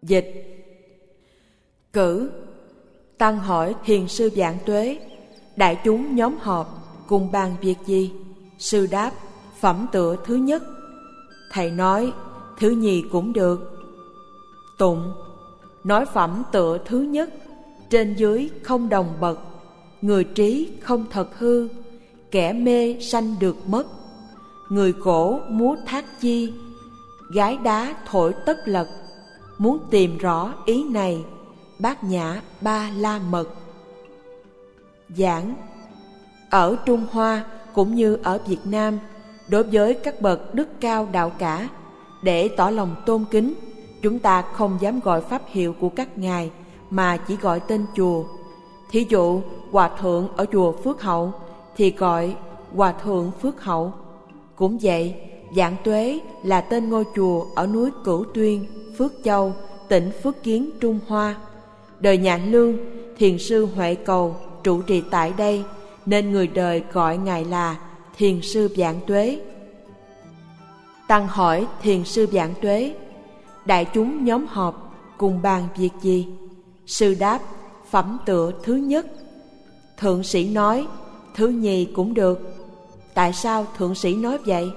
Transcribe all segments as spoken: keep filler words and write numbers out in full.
Dịch. Cử. Tăng hỏi thiền sư Vạn Tuế: đại chúng nhóm họp cùng bàn việc gì? Sư đáp: phẩm tựa thứ nhất. Thầy nói: thứ nhì cũng được. Tụng. Nói phẩm tựa thứ nhất, trên dưới không đồng bậc, người trí không thật hư, kẻ mê sanh được mất. Người cổ múa thác chi, gái đá thổi tất lật. Muốn tìm rõ ý này, Bát Nhã Ba La Mật. Giảng. Ở Trung Hoa cũng như ở Việt Nam, đối với các bậc đức cao đạo cả, để tỏ lòng tôn kính, chúng ta không dám gọi pháp hiệu của các ngài, mà chỉ gọi tên chùa. Thí dụ, Hòa Thượng ở chùa Phước Hậu thì gọi Hòa Thượng Phước Hậu. Cũng vậy, Vạn Tuế là tên ngôi chùa ở núi Cửu Tuyên, Phước Châu, tỉnh Phước Kiến, Trung Hoa. Đời nhà Lương, thiền sư Huệ Cầu trụ trì tại đây, nên người đời gọi ngài là thiền sư Vạn Tuế. Tăng hỏi thiền sư Vạn Tuế: đại chúng nhóm họp cùng bàn việc gì? Sư đáp: phẩm tựa thứ nhất. Thượng sĩ nói: thứ nhì cũng được. Tại sao thượng sĩ nói vậy?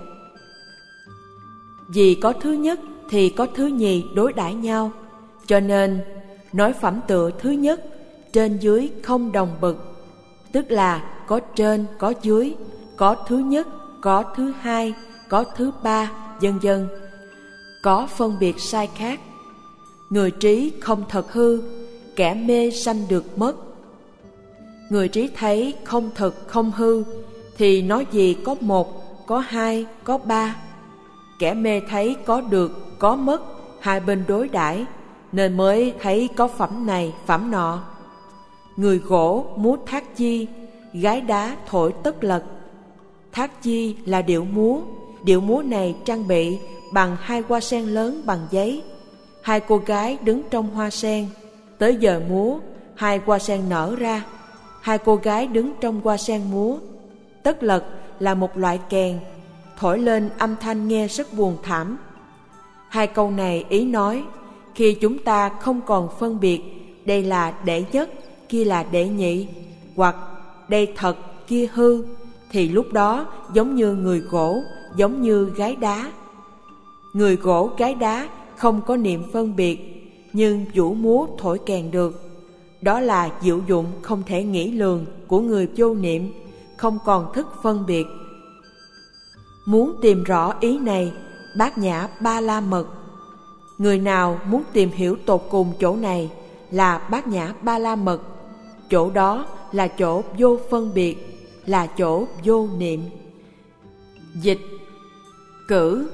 Vì có thứ nhất thì có thứ nhì đối đãi nhau, cho nên nói phẩm tựa thứ nhất, trên dưới không đồng bậc, tức là có trên có dưới, có thứ nhất, có thứ hai, có thứ ba, vân vân, có phân biệt sai khác. Người trí không thật hư, kẻ mê sanh được mất. Người trí thấy không thực không hư thì nói gì có một, có hai, có ba. Kẻ mê thấy có được, có mất, hai bên đối đãi, nên mới thấy có phẩm này, phẩm nọ. Người gỗ múa thác chi, gái đá thổi tất lật. Thác chi là điệu múa. Điệu múa này trang bị bằng hai hoa sen lớn bằng giấy. Hai cô gái đứng trong hoa sen. Tới giờ múa, hai hoa sen nở ra. Hai cô gái đứng trong hoa sen múa. Tất lật là một loại kèn, thổi lên âm thanh nghe rất buồn thảm. Hai câu này ý nói, khi chúng ta không còn phân biệt đây là đệ nhất, kia là đệ nhị, hoặc đây thật, kia hư, thì lúc đó giống như người gỗ, giống như gái đá. Người gỗ gái đá không có niệm phân biệt, nhưng vũ múa thổi kèn được. Đó là diệu dụng không thể nghĩ lường của người vô niệm, không còn thức phân biệt. Muốn tìm rõ ý này, Bát Nhã Ba La Mật. Người nào muốn tìm hiểu tột cùng chỗ này là Bát Nhã Ba La Mật. Chỗ đó là chỗ vô phân biệt, là chỗ vô niệm. Dịch. Cử.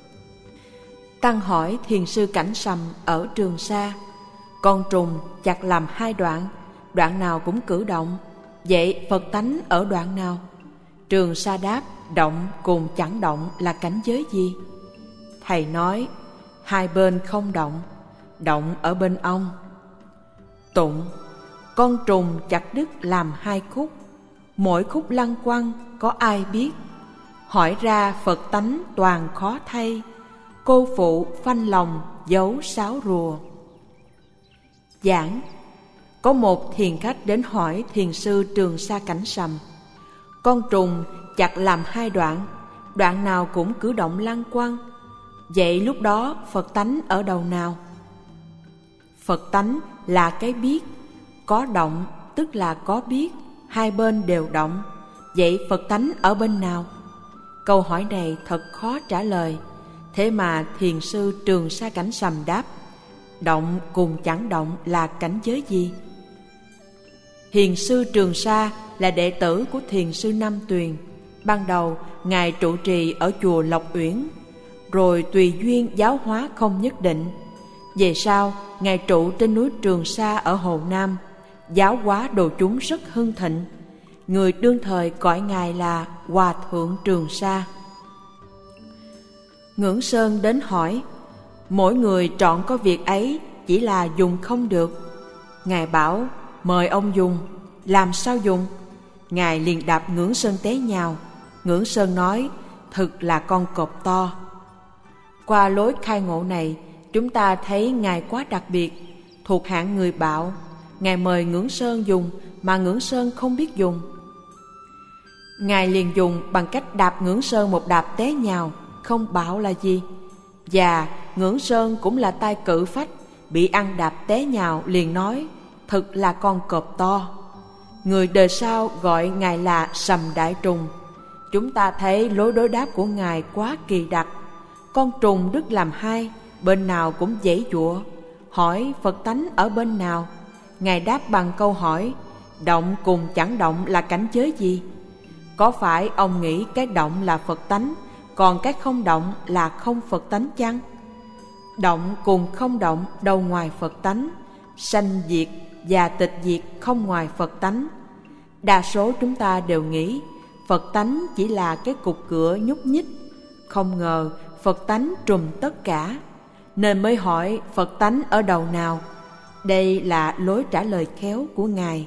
Tăng hỏi thiền sư Cảnh Sầm ở Trường Sa: con trùng chặt làm hai đoạn, đoạn nào cũng cử động, vậy Phật tánh ở đoạn nào? Trường Sa đáp: động cùng chẳng động là cảnh giới gì? Thầy nói: hai bên không động, động ở bên ông. Tụng. Con trùng chặt đứt làm hai khúc, mỗi khúc lăng quăng có ai biết. Hỏi ra Phật tánh toàn khó thay, cô phụ phanh lòng giấu sáo rùa. Giảng. Có một thiền khách đến hỏi thiền sư Trường Sa Cảnh Sầm: con trùng chặt làm hai đoạn, đoạn nào cũng cử động lăng quăng, vậy lúc đó Phật tánh ở đầu nào? Phật tánh là cái biết, có động tức là có biết, hai bên đều động, vậy Phật tánh ở bên nào? Câu hỏi này thật khó trả lời, thế mà thiền sư Trường Sa Cảnh Sầm đáp: động cùng chẳng động là cảnh giới gì? Thiền sư Trường Sa là đệ tử của thiền sư Nam Tuyền. Ban đầu ngài trụ trì ở chùa Lộc Uyển, rồi tùy duyên giáo hóa không nhất định. Về sau ngài trụ trên núi Trường Sa ở Hồ Nam, giáo hóa đồ chúng rất hưng thịnh. Người đương thời gọi ngài là Hòa Thượng Trường Sa. Ngưỡng Sơn đến hỏi: mỗi người trọn có việc ấy, chỉ là dùng không được. Ngài bảo: mời ông dùng. Làm sao dùng? Ngài liền đạp Ngưỡng Sơn té nhào. Ngưỡng Sơn nói: thực là con cọp to. Qua lối khai ngộ này, Chúng ta thấy Ngài quá đặc biệt, thuộc hạng người bạo. Ngài mời Ngưỡng Sơn dùng mà Ngưỡng Sơn không biết dùng. Ngài liền dùng bằng cách đạp Ngưỡng Sơn một đạp té nhào, không bạo là gì. Và Ngưỡng Sơn cũng là tay cự phách, bị ăn đạp té nhào liền nói: thật là con cọp to. Người đời sau gọi Ngài là Sầm Đại Trùng. Chúng ta thấy lối đối đáp của Ngài quá kỳ đặc. Con trùng đứt làm hai, bên nào cũng giãy giụa. Hỏi Phật tánh ở bên nào? Ngài đáp bằng câu hỏi: động cùng chẳng động là cảnh giới gì? Có phải ông nghĩ cái động là Phật tánh, còn cái không động là không Phật tánh chăng? Động cùng không động đâu ngoài Phật tánh, sanh diệt và tịch diệt không ngoài Phật tánh. Đa số chúng ta đều nghĩ Phật tánh chỉ là cái cục cửa nhúc nhích. Không ngờ Phật tánh trùm tất cả, nên mới hỏi Phật tánh ở đầu nào. Đây là lối trả lời khéo của Ngài.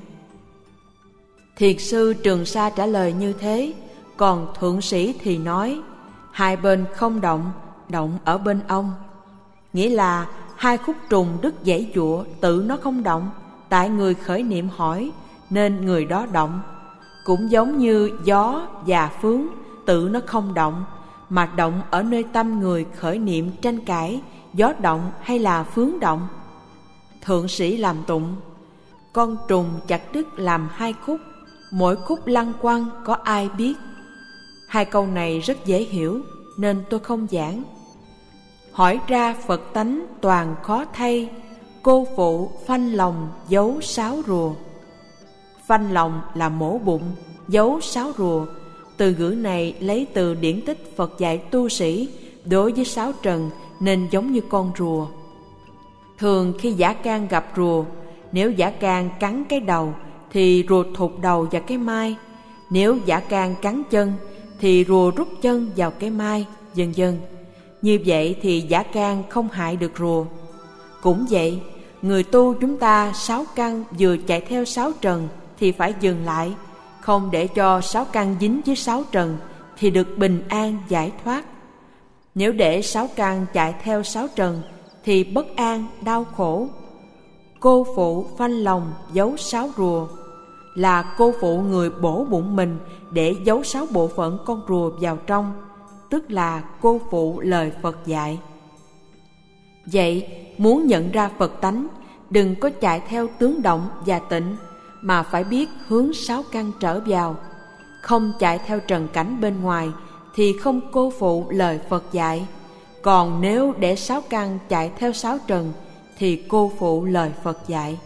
Thiền sư Trường Sa trả lời như thế, còn thượng sĩ thì nói: hai bên không động, động ở bên ông. Nghĩa là hai khúc trùng đứt giãy giụa, tự nó không động, tại người khởi niệm hỏi nên người đó động. Cũng giống như gió và phướng, tự nó không động, mà động ở nơi tâm người khởi niệm tranh cãi gió động hay là phướng động. Thượng sĩ làm tụng: con trùng chặt đứt làm hai khúc, mỗi khúc lăn quăng có ai biết. Hai câu này rất dễ hiểu nên tôi không giảng. Hỏi ra Phật tánh toàn khó thay, cô phụ phanh lòng giấu sáo rùa. Phanh lòng là mổ bụng, giấu sáo rùa. Từ ngữ này lấy từ điển tích Phật dạy tu sĩ đối với sáo trần nên giống như con rùa. Thường khi dã can gặp rùa, nếu dã can cắn cái đầu thì rùa thụt đầu vào cái mai. Nếu dã can cắn chân thì rùa rút chân vào cái mai, vân vân. Như vậy thì dã can không hại được rùa. Cũng vậy, người tu chúng ta sáu căn vừa chạy theo sáu trần thì phải dừng lại, không để cho sáu căn dính với sáu trần thì được bình an giải thoát. Nếu để sáu căn chạy theo sáu trần thì bất an, đau khổ. Cô phụ phanh lòng giấu sáu rùa là cô phụ người bổ bụng mình để giấu sáu bộ phận con rùa vào trong, tức là cô phụ lời Phật dạy. Vậy muốn nhận ra Phật tánh, đừng có chạy theo tướng động và tịnh, mà phải biết hướng sáu căn trở vào. Không chạy theo trần cảnh bên ngoài thì không cô phụ lời Phật dạy. Còn nếu để sáu căn chạy theo sáu trần thì cô phụ lời Phật dạy.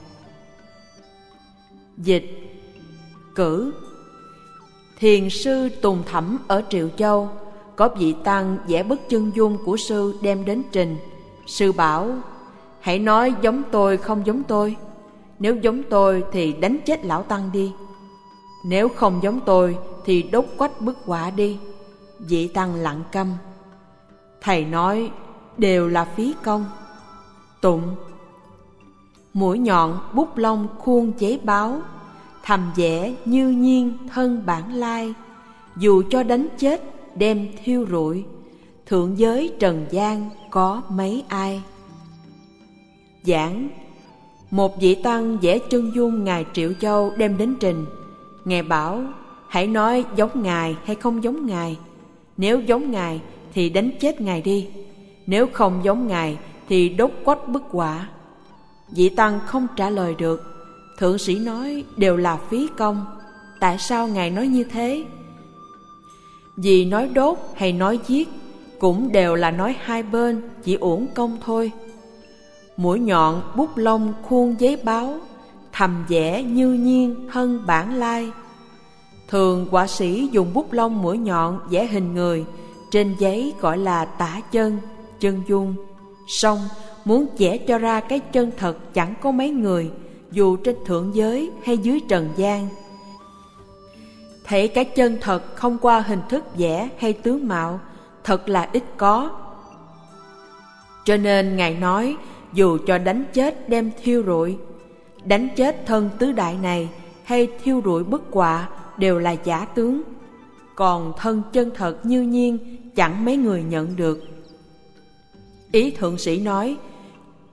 Dịch cử. Thiền sư Tùng Thẩm ở Triệu Châu, có vị tăng vẽ bức chân dung của sư đem đến trình. Sư bảo: hãy nói giống tôi không giống tôi. Nếu giống tôi thì đánh chết lão tăng đi. Nếu không giống tôi thì đốt quách bức họa đi. Vị tăng lặng câm. Thầy nói đều là phí công. Tụng: mũi nhọn bút lông khuôn giấy báo, thầm vẽ như nhiên thân bản lai. Dù cho đánh chết đem thiêu rụi, thượng giới trần gian có mấy ai. Giảng: một vị tăng vẽ chân dung Ngài Triệu Châu đem đến trình. Ngài bảo: hãy nói giống Ngài hay không giống Ngài. Nếu giống Ngài thì đánh chết Ngài đi. Nếu không giống Ngài thì đốt quách bức họa. Vị tăng không trả lời được. Thượng sĩ nói đều là phí công. Tại sao Ngài nói như thế? Vì nói đốt hay nói giết cũng đều là nói hai bên, chỉ uổng công thôi. Mũi nhọn bút lông khuôn giấy báo, thầm vẽ như nhiên thân bản lai. Thường họa sĩ dùng bút lông mũi nhọn vẽ hình người, trên giấy gọi là tả chân, chân dung. Song muốn vẽ cho ra cái chân thật chẳng có mấy người, dù trên thượng giới hay dưới trần gian. Thấy cái chân thật không qua hình thức vẽ hay tướng mạo, thật là ít có. Cho nên Ngài nói dù cho đánh chết đem thiêu rụi, đánh chết thân tứ đại này hay thiêu rụi bức họa đều là giả tướng. Còn thân chân thật như nhiên chẳng mấy người nhận được. Ý thượng sĩ nói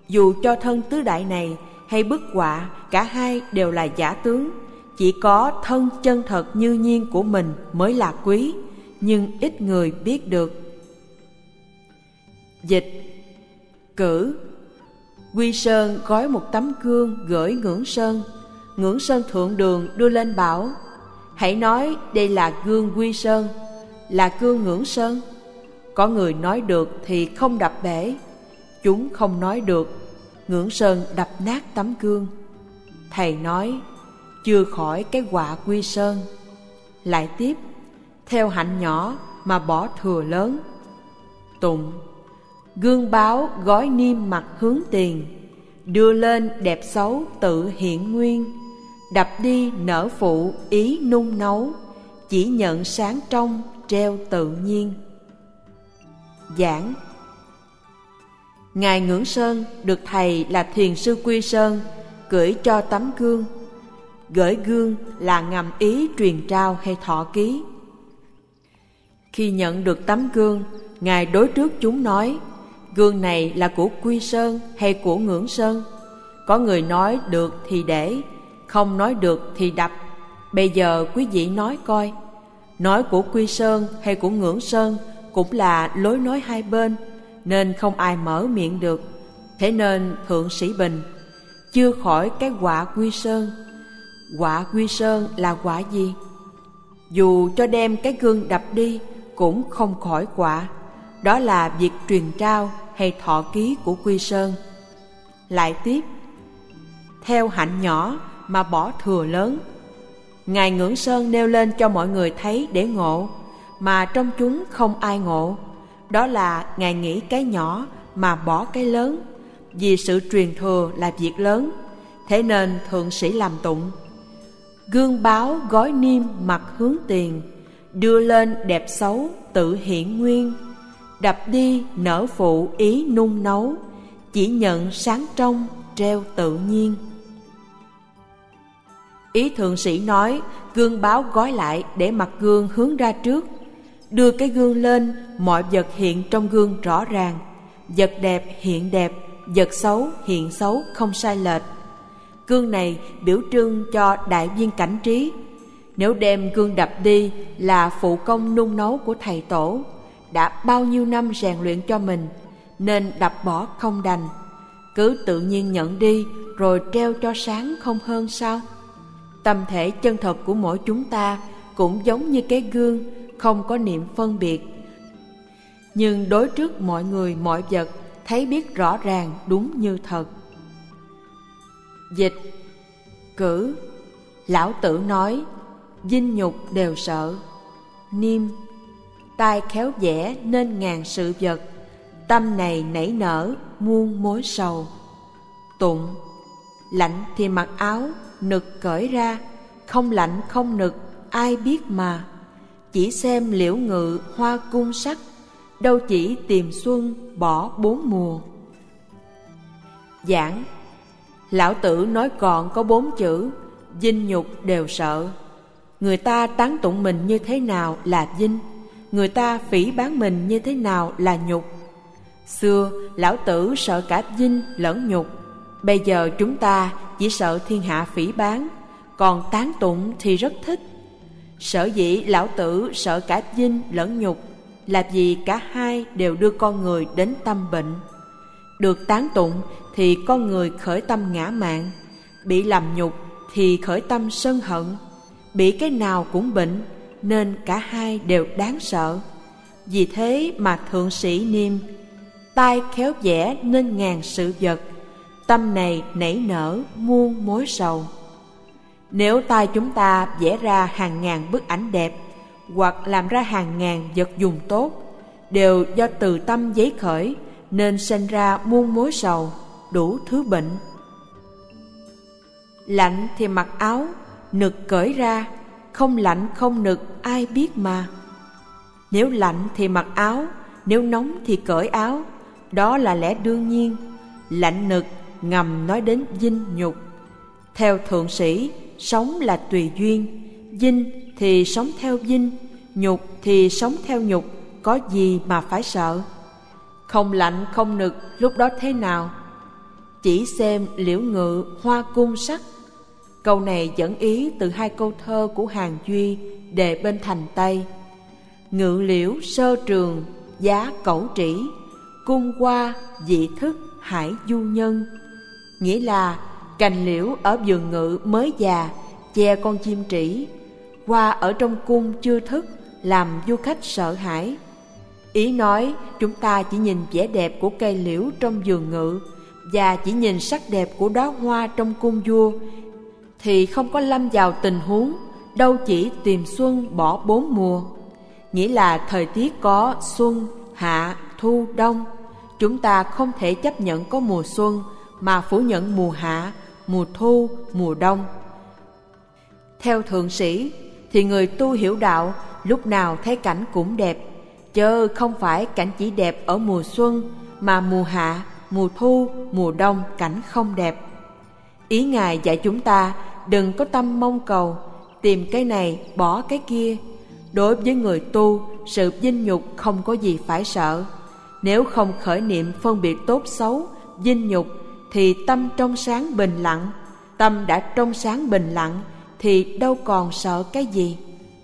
Dù cho thân tứ đại này hay bức họa, cả hai đều là giả tướng. Chỉ có thân chân thật như nhiên của mình mới là quý, nhưng ít người biết được. Dịch. Cử. Quy Sơn gói một tấm gương gửi Ngưỡng Sơn. Ngưỡng Sơn thượng đường đưa lên bảo: hãy nói đây là gương Quy Sơn, là gương Ngưỡng Sơn. Có người nói được thì không đập bể, chúng không nói được, Ngưỡng Sơn đập nát tấm gương. Thầy nói: chưa khỏi cái họa Quy Sơn. Lại tiếp: theo hạnh nhỏ mà bỏ thừa lớn. Tụng. Gương báo gói niêm mặt hướng tiền, đưa lên đẹp xấu tự hiện nguyên. Đập đi nở phụ ý nung nấu, chỉ nhận sáng trong treo tự nhiên. Giảng. Ngài Ngưỡng Sơn được thầy là Thiền sư Quy Sơn gửi cho tấm gương. Gửi gương là ngầm ý truyền trao hay thọ ký. Khi nhận được tấm gương, Ngài đối trước chúng nói: gương này là của Quy Sơn hay của Ngưỡng Sơn? Có người nói được thì để, không nói được thì đập. Bây giờ quý vị nói coi, nói của Quy Sơn hay của Ngưỡng Sơn cũng là lối nói hai bên, nên không ai mở miệng được. Thế nên Thượng Sĩ Bình: chưa khỏi cái họa Quy Sơn. Họa Quy Sơn là họa gì? Dù cho đem cái gương đập đi cũng không khỏi họa. Đó là việc truyền trao hay thọ ký của Quy Sơn. Lại tiếp: theo hạnh nhỏ mà bỏ thừa lớn. Ngài Ngưỡng Sơn nêu lên cho mọi người thấy để ngộ, mà trong chúng không ai ngộ. Đó là Ngài nghĩ cái nhỏ mà bỏ cái lớn, vì sự truyền thừa là việc lớn. Thế nên Thượng Sĩ làm tụng: gương báo gói niêm mặt hướng tiền, đưa lên đẹp xấu tự hiện nguyên. Đập đi nở phụ ý nung nấu, chỉ nhận sáng trong treo tự nhiên. Ý Thượng Sĩ nói gương báo gói lại để mặt gương hướng ra trước. Đưa cái gương lên, mọi vật hiện trong gương rõ ràng. Vật đẹp hiện đẹp, vật xấu hiện xấu, không sai lệch. Gương này biểu trưng cho đại viên cảnh trí. Nếu đem gương đập đi là phụ công nung nấu của thầy tổ, đã bao nhiêu năm rèn luyện cho mình, nên đập bỏ không đành. Cứ tự nhiên nhận đi rồi treo cho sáng không hơn sao? Tâm thể chân thật của mỗi chúng ta cũng giống như cái gương, không có niệm phân biệt. Nhưng đối trước mọi người mọi vật, thấy biết rõ ràng đúng như thật. Dịch. Cử. Lão Tử nói: dinh nhục đều sợ. Niêm. Tai khéo vẽ nên ngàn sự vật, tâm này nảy nở muôn mối sầu. Tụng. Lạnh thì mặc áo, nực cởi ra, không lạnh không nực ai biết mà. Chỉ xem liễu ngự hoa cung sắc, đâu chỉ tìm xuân bỏ bốn mùa. Giảng. Lão Tử nói còn có bốn chữ: dinh nhục đều sợ. Người ta tán tụng mình như thế nào là dinh, người ta phỉ báng mình như thế nào là nhục. Xưa Lão Tử sợ cả dinh lẫn nhục, bây giờ chúng ta chỉ sợ thiên hạ phỉ báng, còn tán tụng thì rất thích. Sở dĩ Lão Tử sợ cả dinh lẫn nhục là vì cả hai đều đưa con người đến tâm bệnh. Được tán tụng thì con người khởi tâm ngã mạn, bị làm nhục thì khởi tâm sân hận. Bị cái nào cũng bệnh, nên cả hai đều đáng sợ. Vì thế mà Thượng Sĩ niêm: tai khéo vẽ nên ngàn sự vật, tâm này nảy nở muôn mối sầu. Nếu tai chúng ta vẽ ra hàng ngàn bức ảnh đẹp, hoặc làm ra hàng ngàn vật dùng tốt, đều do từ tâm giấy khởi, nên sinh ra muôn mối sầu, đủ thứ bệnh. Lạnh thì mặc áo, nực cởi ra, không lạnh không nực ai biết mà. Nếu lạnh thì mặc áo, nếu nóng thì cởi áo, đó là lẽ đương nhiên. Lạnh nực ngầm nói đến dinh nhục. Theo Thượng Sĩ, sống là tùy duyên. Dinh thì sống theo dinh, nhục thì sống theo nhục, có gì mà phải sợ? Không lạnh không nực lúc đó thế nào? chỉ xem liễu ngự hoa cung sắc. Câu này dẫn ý từ hai câu thơ của Hàn Duy đề bên thành Tây. Ngự liễu sơ trường, giá cẩu trĩ, cung hoa dị thức hải du nhân. Nghĩa là cành liễu ở vườn ngự mới già che con chim trĩ, hoa ở trong cung chưa thức làm du khách sợ hãi. Ý nói chúng ta chỉ nhìn vẻ đẹp của cây liễu trong vườn ngự và chỉ nhìn sắc đẹp của đóa hoa trong cung vua thì không có lâm vào tình huống đâu chỉ tìm xuân bỏ bốn mùa. Nghĩa là thời tiết có xuân, hạ, thu, đông. Chúng ta không thể chấp nhận có mùa xuân mà phủ nhận mùa hạ, mùa thu, mùa đông. Theo thượng sĩ thì người tu hiểu đạo lúc nào thấy cảnh cũng đẹp, chớ không phải cảnh chỉ đẹp ở mùa xuân mà mùa hạ, mùa thu, mùa đông cảnh không đẹp. Ý Ngài dạy chúng ta đừng có tâm mong cầu, tìm cái này bỏ cái kia. Đối với người tu, sự vinh nhục không có gì phải sợ. Nếu không khởi niệm phân biệt tốt xấu, vinh nhục thì tâm trong sáng bình lặng. Tâm đã trong sáng bình lặng thì đâu còn sợ cái gì.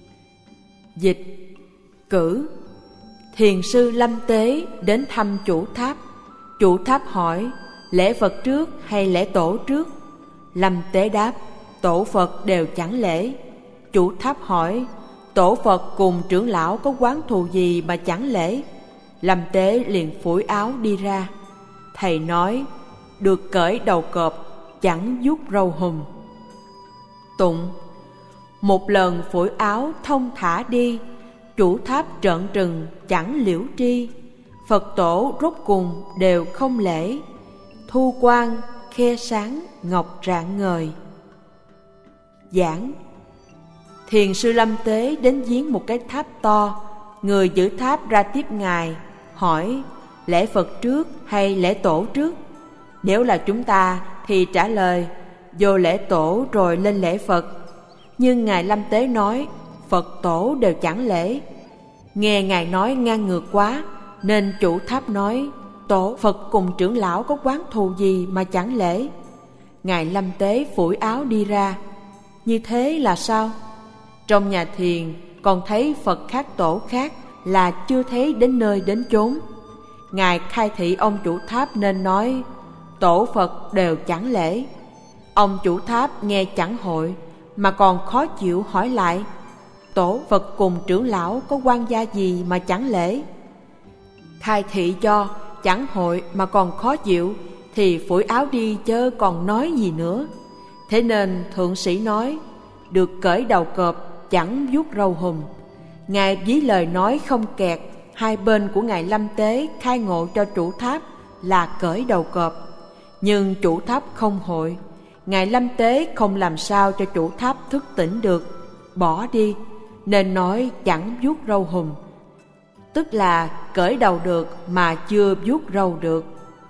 Dịch. Cử. Thiền sư Lâm Tế đến thăm chủ tháp. Chủ tháp hỏi: lễ Phật trước hay lễ tổ trước? Lâm Tế đáp: tổ Phật đều chẳng lễ. Chủ tháp hỏi: tổ Phật cùng trưởng lão có oán thù gì mà chẳng lễ? Lâm Tế liền phủi áo đi ra. Thầy nói: được cởi đầu cọp, chẳng vuốt râu hùm. Tụng. Một lần phủi áo thông thả đi, chủ tháp trợn trừng chẳng liễu tri. Phật tổ rốt cùng đều không lễ, thu quang khe sáng ngọc rạng ngời. Giảng. Thiền sư Lâm Tế đến viếng một cái tháp to. Người giữ tháp ra tiếp Ngài, hỏi: lễ Phật trước hay lễ tổ trước? Nếu là chúng ta thì trả lời: vô lễ tổ rồi lên lễ Phật. Nhưng Ngài Lâm Tế nói: Phật tổ đều chẳng lễ. Nghe Ngài nói ngang ngược quá, nên chủ tháp nói: tổ Phật cùng trưởng lão có oán thù gì mà chẳng lễ? Ngài Lâm Tế phủi áo đi ra. Như thế là sao? Trong nhà thiền còn thấy Phật khác tổ khác là chưa thấy đến nơi đến chốn. Ngài khai thị ông chủ tháp nên nói: tổ Phật đều chẳng lễ. Ông chủ tháp nghe chẳng hội mà còn khó chịu hỏi lại: tổ Phật cùng trưởng lão có quan gia gì mà chẳng lễ? Khai thị cho chẳng hội mà còn khó chịu thì phủi áo đi chớ còn nói gì nữa. Thế nên thượng sĩ nói: được cởi đầu cọp, chẳng vuốt râu hùm. Ngài ví lời nói không kẹt hai bên của Ngài Lâm Tế khai ngộ cho chủ tháp là cởi đầu cọp. Nhưng chủ tháp không hội. Ngài Lâm Tế không làm sao cho chủ tháp thức tỉnh được, bỏ đi, nên nói chẳng vuốt râu hùm, tức là cởi đầu được mà chưa vuốt râu được.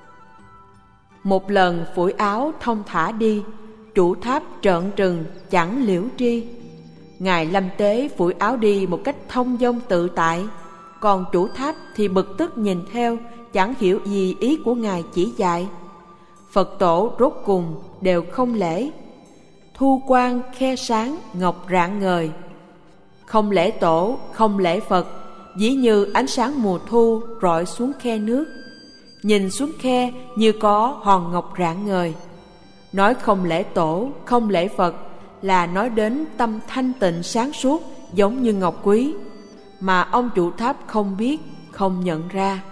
Một lần phủi áo thông thả đi, chủ tháp trợn trừng chẳng liễu tri. Ngài Lâm Tế phủi áo đi một cách thông dong tự tại, còn chủ tháp thì bực tức nhìn theo, chẳng hiểu gì ý của Ngài chỉ dạy. Phật tổ rốt cùng đều không lễ, thu quang khe sáng ngọc rạng ngời. Không lễ tổ, không lễ Phật, ví như ánh sáng mùa thu rọi xuống khe nước, nhìn xuống khe như có hòn ngọc rạng ngời. Nói không lễ tổ, không lễ Phật là nói đến tâm thanh tịnh sáng suốt giống như ngọc quý, mà ông chủ tháp không biết, không nhận ra.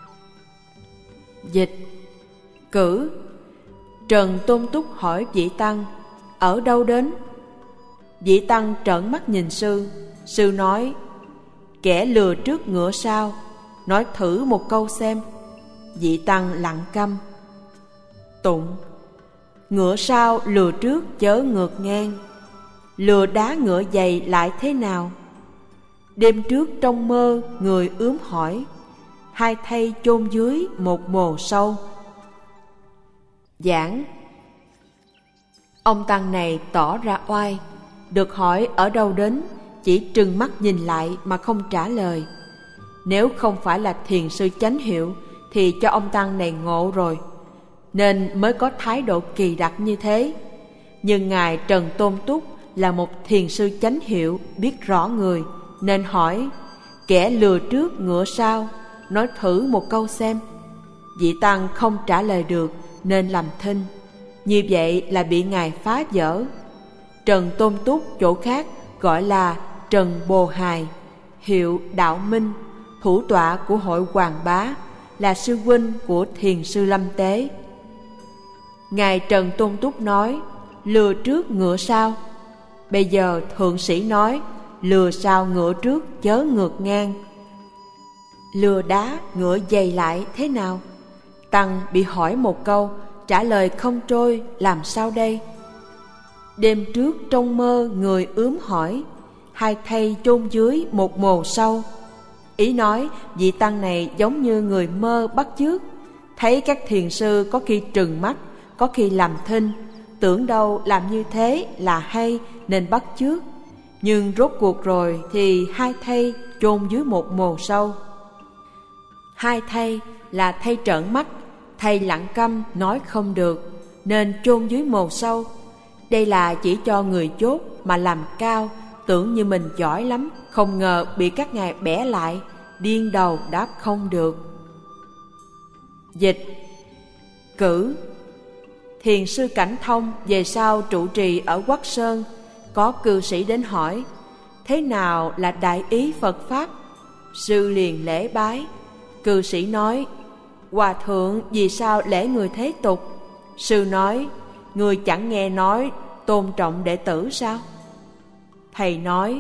Dịch. Cử. Trần Tôn Túc hỏi vị tăng: ở đâu đến? Vị tăng trợn mắt nhìn sư. Sư nói: kẻ lừa trước ngựa sau, nói thử một câu xem. Vị tăng lặng câm. Tụng. Ngựa sau lừa trước chớ ngược ngang, lừa đá ngựa dày lại thế nào? Đêm trước trong mơ người ướm hỏi, hai thay chôn dưới một mồ sâu. Giảng. Ông tăng này tỏ ra oai, được hỏi ở đâu đến, chỉ trừng mắt nhìn lại mà không trả lời. Nếu không phải là thiền sư chánh hiệu thì cho ông tăng này ngộ rồi. nên mới có thái độ kỳ đặc như thế. Nhưng Ngài Trần Tôn Túc là một thiền sư chánh hiệu, biết rõ người, nên hỏi: kẻ lừa trước ngựa sau, nói thử một câu xem. Vị tăng không trả lời được nên làm thinh. Như vậy là bị Ngài phá vỡ. Trần Tôn Túc chỗ khác gọi là Trần Bồ Hài, hiệu Đạo Minh, thủ tọa của hội Hoàng Bá, là sư huynh của thiền sư Lâm Tế. Ngài Trần Tôn Túc nói: lừa trước ngựa sau. Bây giờ thượng sĩ nói: lừa sau ngựa trước, chớ ngược ngang. Lừa đá ngựa dày lại thế nào? Tăng bị hỏi một câu, trả lời không trôi, làm sao đây? Đêm trước trong mơ người ướm hỏi: hai thây chôn dưới một mồ sâu. Ý nói vị tăng này giống như người mơ bắt chước, thấy các thiền sư có khi trừng mắt, có khi làm thinh, tưởng đâu làm như thế là hay nên bắt chước. Nhưng rốt cuộc rồi thì hai thây chôn dưới một mồ sâu. Hai thây là thây trợn mắt, thây lặng câm nói không được, nên chôn dưới mồ sâu. Đây là chỉ cho người chốt mà làm cao, tưởng như mình giỏi lắm, không ngờ bị các ngài bẻ lại, điên đầu đáp không được. Dịch: cử. Thiền sư Cảnh Thông về sau trụ trì ở Quắc Sơn, có cư sĩ đến hỏi: thế nào là đại ý Phật Pháp? Sư liền lễ bái. Cư sĩ nói: hòa thượng vì sao lễ người thế tục? Sư nói: người chẳng nghe nói tôn trọng đệ tử sao? Thầy nói: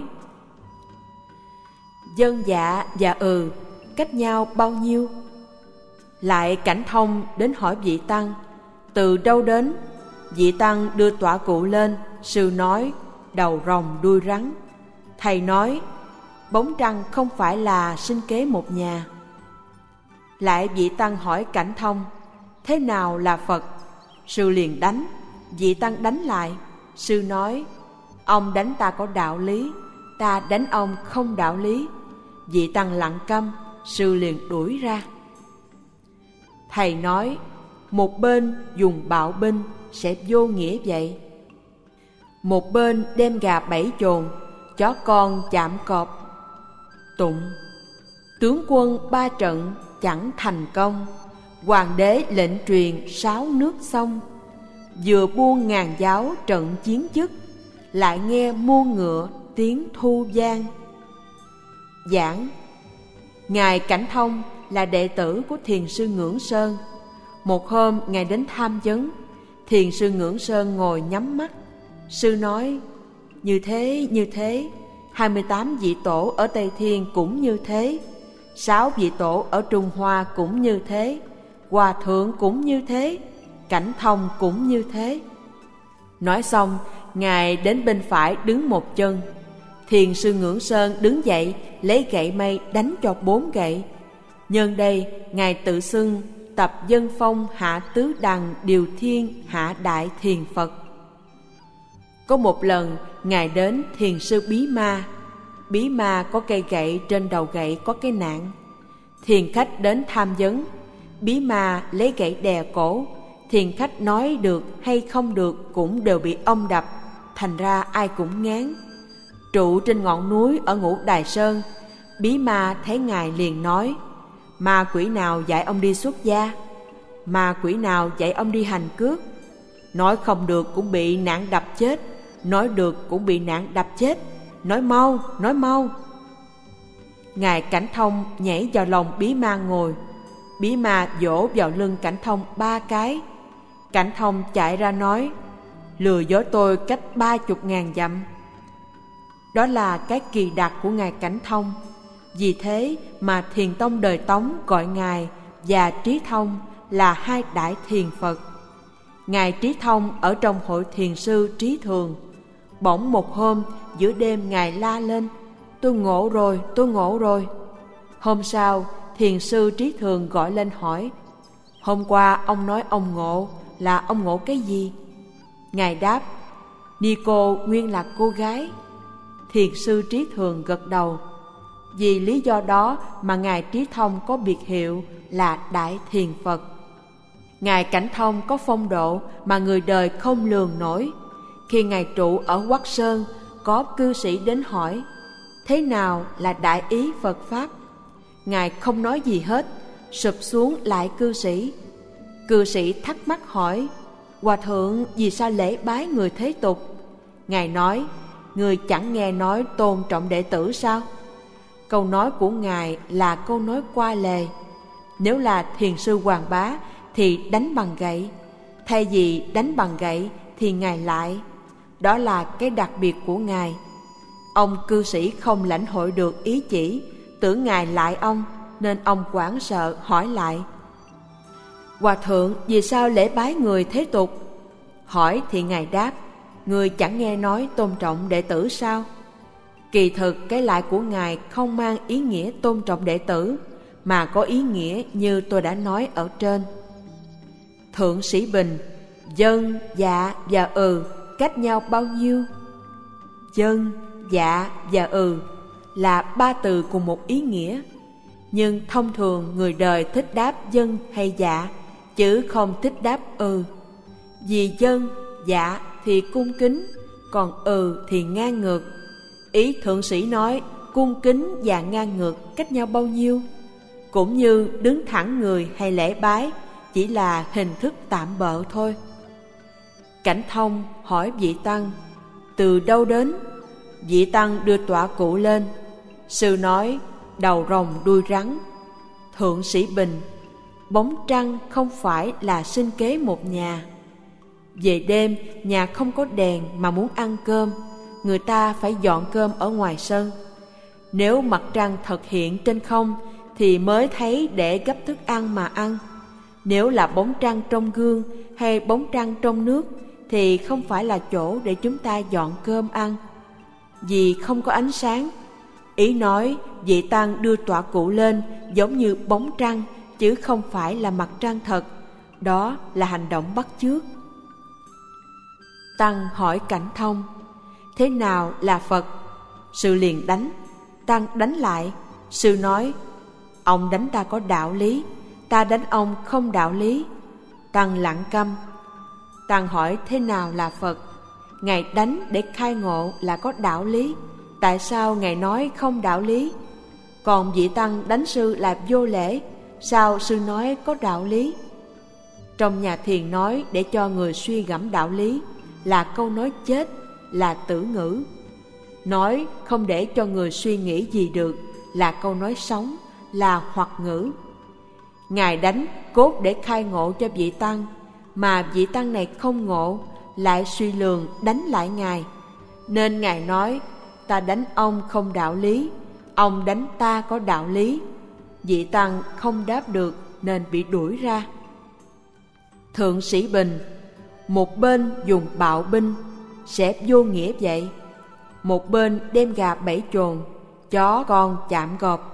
dân dạ và ừ cách nhau bao nhiêu? Lại Cảnh Thông đến hỏi vị tăng: từ đâu đến? Vị tăng đưa tọa cụ lên. Sư nói: đầu rồng đuôi rắn. Thầy nói: bóng trăng không phải là sinh kế một nhà. Lại vị tăng hỏi Cảnh Thông: thế nào là Phật? Sư liền đánh. Vị tăng đánh lại. Sư nói: ông đánh ta có đạo lý, ta đánh ông không đạo lý. Vị tăng lặng câm. Sư liền đuổi ra. Thầy nói: một bên dùng bạo binh sẽ vô nghĩa vậy. Một bên đem gà bảy chồn, chó con chạm cọp. Tụng: tướng quân ba trận chẳng thành công, hoàng đế lệnh truyền sáu nước sông. Vừa buông ngàn giáo trận chiến chức, lại nghe muôn ngựa tiếng thu vang. Giảng: Ngài Cảnh Thông là đệ tử của thiền sư Ngưỡng Sơn. Một hôm Ngài đến tham vấn, thiền sư Ngưỡng Sơn ngồi nhắm mắt. Sư nói: như thế, như thế, hai mươi tám vị tổ ở Tây Thiên cũng như thế, sáu vị tổ ở Trung Hoa cũng như thế, Hòa Thượng cũng như thế, Cảnh Thông cũng như thế. Nói xong, Ngài đến bên phải đứng một chân. Thiền sư Ngưỡng Sơn đứng dậy, lấy gậy mây đánh cho bốn gậy. Nhân đây, Ngài tự xưng tập dân phong hạ tứ đằng điều thiên hạ đại thiền Phật. Có một lần, Ngài đến thiền sư Bí Ma. Bí Ma có cây gậy, trên đầu gậy có cái nạn. Thiền khách đến tham vấn. Bí Ma lấy gậy đè cổ. Thiền khách nói được hay không được cũng đều bị ông đập, thành ra ai cũng ngán. Trụ trên ngọn núi ở Ngũ Đài Sơn, Bí Ma thấy Ngài liền nói: ma quỷ nào dạy ông đi xuất gia? Ma quỷ nào dạy ông đi hành cước? Nói không được cũng bị nạn đập chết, nói được cũng bị nạn đập chết. Nói mau, nói mau. Ngài Cảnh Thông nhảy vào lòng Bí Ma ngồi. Bí Ma vỗ vào lưng Cảnh Thông ba cái. Cảnh Thông chạy ra nói: lừa dối tôi cách ba chục ngàn dặm. Đó là cái kỳ đặc của Ngài Cảnh Thông. Vì thế mà Thiền Tông đời Tống gọi Ngài và Trí Thông là hai đại thiền Phật. Ngài Trí Thông ở trong hội thiền sư Trí Thường. Bỗng một hôm giữa đêm Ngài la lên: tôi ngộ rồi, tôi ngộ rồi. Hôm sau thiền sư Trí Thường gọi lên hỏi: hôm qua ông nói ông ngộ, là ông ngộ cái gì? Ngài đáp: ni cô nguyên là cô gái. Thiền sư Trí Thường gật đầu. Vì lý do đó mà Ngài Trí Thông có biệt hiệu là Đại Thiền Phật. Ngài Cảnh Thông có phong độ mà người đời không lường nổi. Khi Ngài trụ ở Quắc Sơn, có cư sĩ đến hỏi thế nào là đại ý Phật Pháp. Ngài không nói gì hết, sụp xuống lại cư sĩ. Cư sĩ thắc mắc hỏi: Hòa thượng vì sao lễ bái người thế tục? Ngài nói: người chẳng nghe nói tôn trọng đệ tử sao? Câu nói của Ngài là câu nói qua lề. Nếu là thiền sư Hoàng Bá thì đánh bằng gậy, thay vì đánh bằng gậy thì Ngài lại. Đó là cái đặc biệt của Ngài. Ông cư sĩ không lãnh hội được ý chỉ, tưởng Ngài lại ông, nên ông hoảng sợ hỏi lại: Hòa thượng vì sao lễ bái người thế tục? Hỏi thì Ngài đáp: người chẳng nghe nói tôn trọng đệ tử sao? Kỳ thực cái lại của Ngài không mang ý nghĩa tôn trọng đệ tử, mà có ý nghĩa như tôi đã nói ở trên. Thượng Sĩ Bình: dân, dạ và ừ cách nhau bao nhiêu? Dân, dạ và ừ là ba từ cùng một ý nghĩa, nhưng thông thường người đời thích đáp dân hay dạ, chứ không thích đáp ừ. Vì dân, dạ thì cung kính, còn ừ thì ngang ngược. Ý thượng sĩ nói cung kính và ngang ngược cách nhau bao nhiêu? Cũng như đứng thẳng người hay lễ bái, chỉ là hình thức tạm bợ thôi. Cảnh Thông hỏi vị tăng: từ đâu đến? Vị tăng đưa tọa cụ lên. Sư nói: đầu rồng đuôi rắn. Thượng Sĩ Bình: bóng trăng không phải là sinh kế một nhà. Về đêm nhà không có đèn mà muốn ăn cơm, người ta phải dọn cơm ở ngoài sân. Nếu mặt trăng thật hiện trên không thì mới thấy để gấp thức ăn mà ăn. Nếu là bóng trăng trong gương hay bóng trăng trong nước thì không phải là chỗ để chúng ta dọn cơm ăn, vì không có ánh sáng. Ý nói vị tăng đưa tọa cụ lên giống như bóng trăng, chứ không phải là mặt trăng thật. Đó là hành động bắt chước. Tăng hỏi Cảnh Thông: thế nào là Phật? Sư liền đánh. Tăng đánh lại. Sư nói: ông đánh ta có đạo lý, ta đánh ông không đạo lý. Tăng lặng câm. Tăng hỏi thế nào là Phật? Ngài đánh để khai ngộ là có đạo lý, tại sao Ngài nói không đạo lý? Còn vị tăng đánh sư là vô lễ, sao sư nói có đạo lý? Trong nhà thiền nói để cho người suy gẫm đạo lý là câu nói chết, là tử ngữ. Nói không để cho người suy nghĩ gì được là câu nói sống, là hoặc ngữ. Ngài đánh cốt để khai ngộ cho vị tăng, mà vị tăng này không ngộ, lại suy lường đánh lại Ngài. Nên Ngài nói: ta đánh ông không đạo lý, ông đánh ta có đạo lý. Vị tăng không đáp được nên bị đuổi ra. Thượng Sĩ Bình: một bên dùng bạo binh sẽ vô nghĩa vậy, một bên đem gà bẫy chồn, chó con chạm gọp.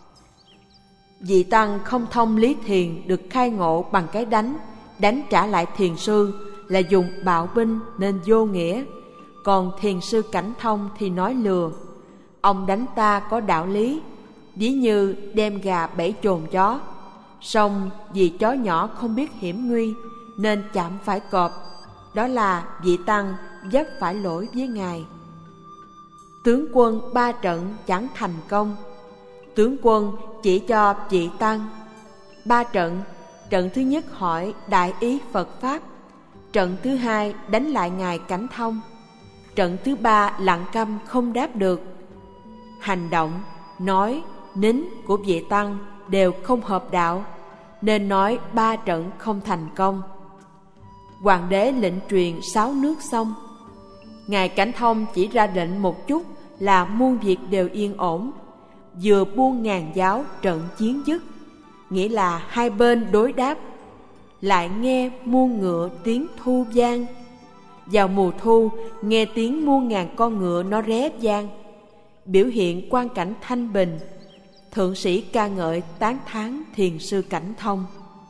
Vị tăng không thông lý thiền được khai ngộ bằng cái đánh, đánh trả lại thiền sư là dùng bạo binh nên vô nghĩa. Còn thiền sư Cảnh Thông thì nói lừa: ông đánh ta có đạo lý, ví như đem gà bẫy chồn chó. Song vì chó nhỏ không biết hiểm nguy nên chạm phải cọp, đó là vị tăng vấp phải lỗi với Ngài. Tướng quân ba trận chẳng thành công. Tướng quân chỉ cho vị tăng ba trận. Trận thứ nhất hỏi đại ý Phật Pháp, trận thứ hai đánh lại Ngài Cảnh Thông, trận thứ ba lặng câm không đáp được. Hành động, nói, nín của vị tăng đều không hợp đạo, nên nói ba trận không thành công. Hoàng đế lệnh truyền sáu nước xong. Ngài Cảnh Thông chỉ ra lệnh một chút là muôn việc đều yên ổn. Vừa buông ngàn giáo trận chiến dứt, nghĩa là hai bên đối đáp. Lại nghe muôn ngựa tiếng thu vang. Vào mùa thu nghe tiếng muôn ngàn con ngựa nó ré vang, biểu hiện quang cảnh thanh bình. Thượng sĩ ca ngợi tán thán thiền sư Cảnh Thông.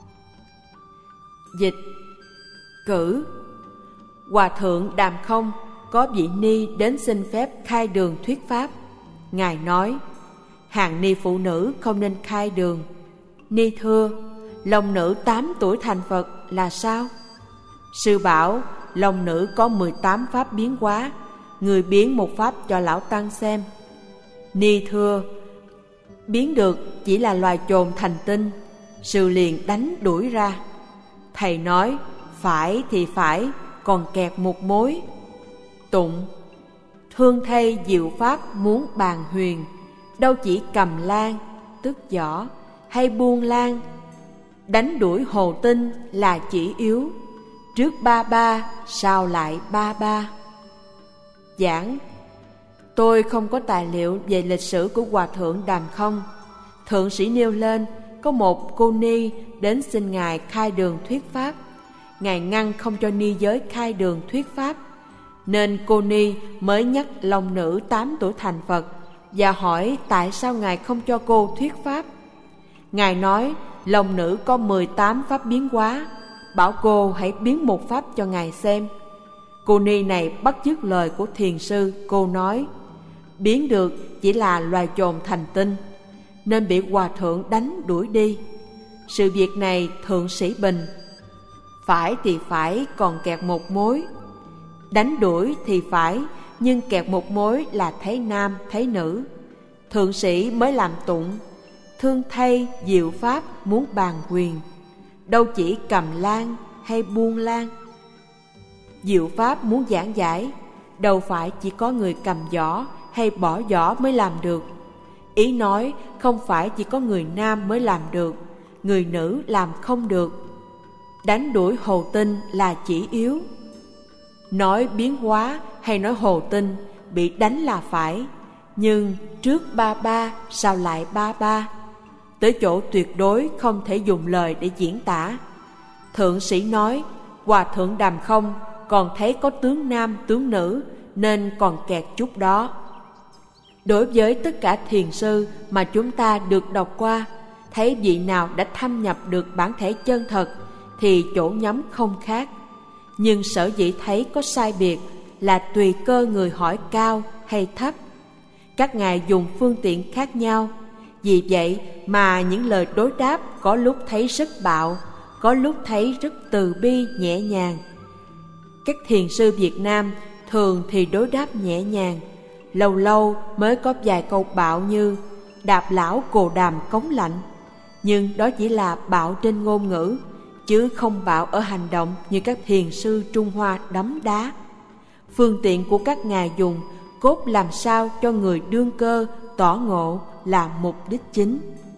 Dịch: cử. Hòa thượng Đàm Không có vị ni đến xin phép khai đường thuyết pháp. Ngài nói: hàng ni phụ nữ không nên khai đường. Ni thưa: Long nữ tám tuổi thành Phật là sao? Sư bảo Long nữ có mười tám pháp biến hóa, người biến một pháp cho lão tăng xem. Ni thưa, biến được chỉ là loài chồn thành tinh. Sư liền đánh đuổi ra. Thầy nói, phải thì phải, còn kẹt một mối. Tụng: thương thay diệu pháp muốn bàn huyền, đâu chỉ cầm lan, tức giỏ, hay buông lan. Đánh đuổi hồ tinh là chỉ yếu, trước ba ba, sao lại ba ba. Giảng: tôi không có tài liệu về lịch sử của Hòa Thượng Đàm Không. Thượng sĩ nêu lên có một cô ni đến xin Ngài khai đường thuyết pháp. Ngài ngăn không cho ni giới khai đường thuyết pháp, nên cô ni mới nhắc Long nữ tám tuổi thành Phật và hỏi tại sao Ngài không cho cô thuyết pháp. Ngài nói Long nữ có mười tám pháp biến hóa, bảo cô hãy biến một pháp cho Ngài xem. Cô ni này bắt chước lời của thiền sư. Cô nói biến được chỉ là loài chồn thành tinh, nên bị Hòa Thượng đánh đuổi đi. Sự việc này Thượng sĩ bình: phải thì phải, còn kẹt một mối. Đánh đuổi thì phải, nhưng kẹt một mối là thấy nam thấy nữ. Thượng sĩ mới làm tụng: thương thay diệu pháp muốn bàn quyền, đâu chỉ cầm lan hay buông lan. Diệu pháp muốn giảng giải, đâu phải chỉ có người cầm giỏ hay bỏ giỏ mới làm được. Ý nói không phải chỉ có người nam mới làm được, người nữ làm không được. Đánh đuổi hồ tinh là chỉ yếu. Nói biến hóa hay nói hồ tinh, bị đánh là phải, nhưng trước ba ba, sao lại ba ba. Tới chỗ tuyệt đối không thể dùng lời để diễn tả. Thượng sĩ nói Hòa Thượng Đàm Không còn thấy có tướng nam tướng nữ, nên còn kẹt chút đó. Đối với tất cả thiền sư mà chúng ta được đọc qua, thấy vị nào đã thâm nhập được bản thể chân thật thì chỗ nhắm không khác. Nhưng sở dĩ thấy có sai biệt là tùy cơ người hỏi cao hay thấp. Các ngài dùng phương tiện khác nhau, vì vậy mà những lời đối đáp có lúc thấy rất bạo, có lúc thấy rất từ bi nhẹ nhàng. Các thiền sư Việt Nam thường thì đối đáp nhẹ nhàng, lâu lâu mới có vài câu bạo như đạp lão cồ đàm cống lạnh. Nhưng đó chỉ là bạo trên ngôn ngữ, chứ không bạo ở hành động như các thiền sư Trung Hoa đấm đá. Phương tiện của các ngài dùng cốt làm sao cho người đương cơ tỏ ngộ là mục đích chính.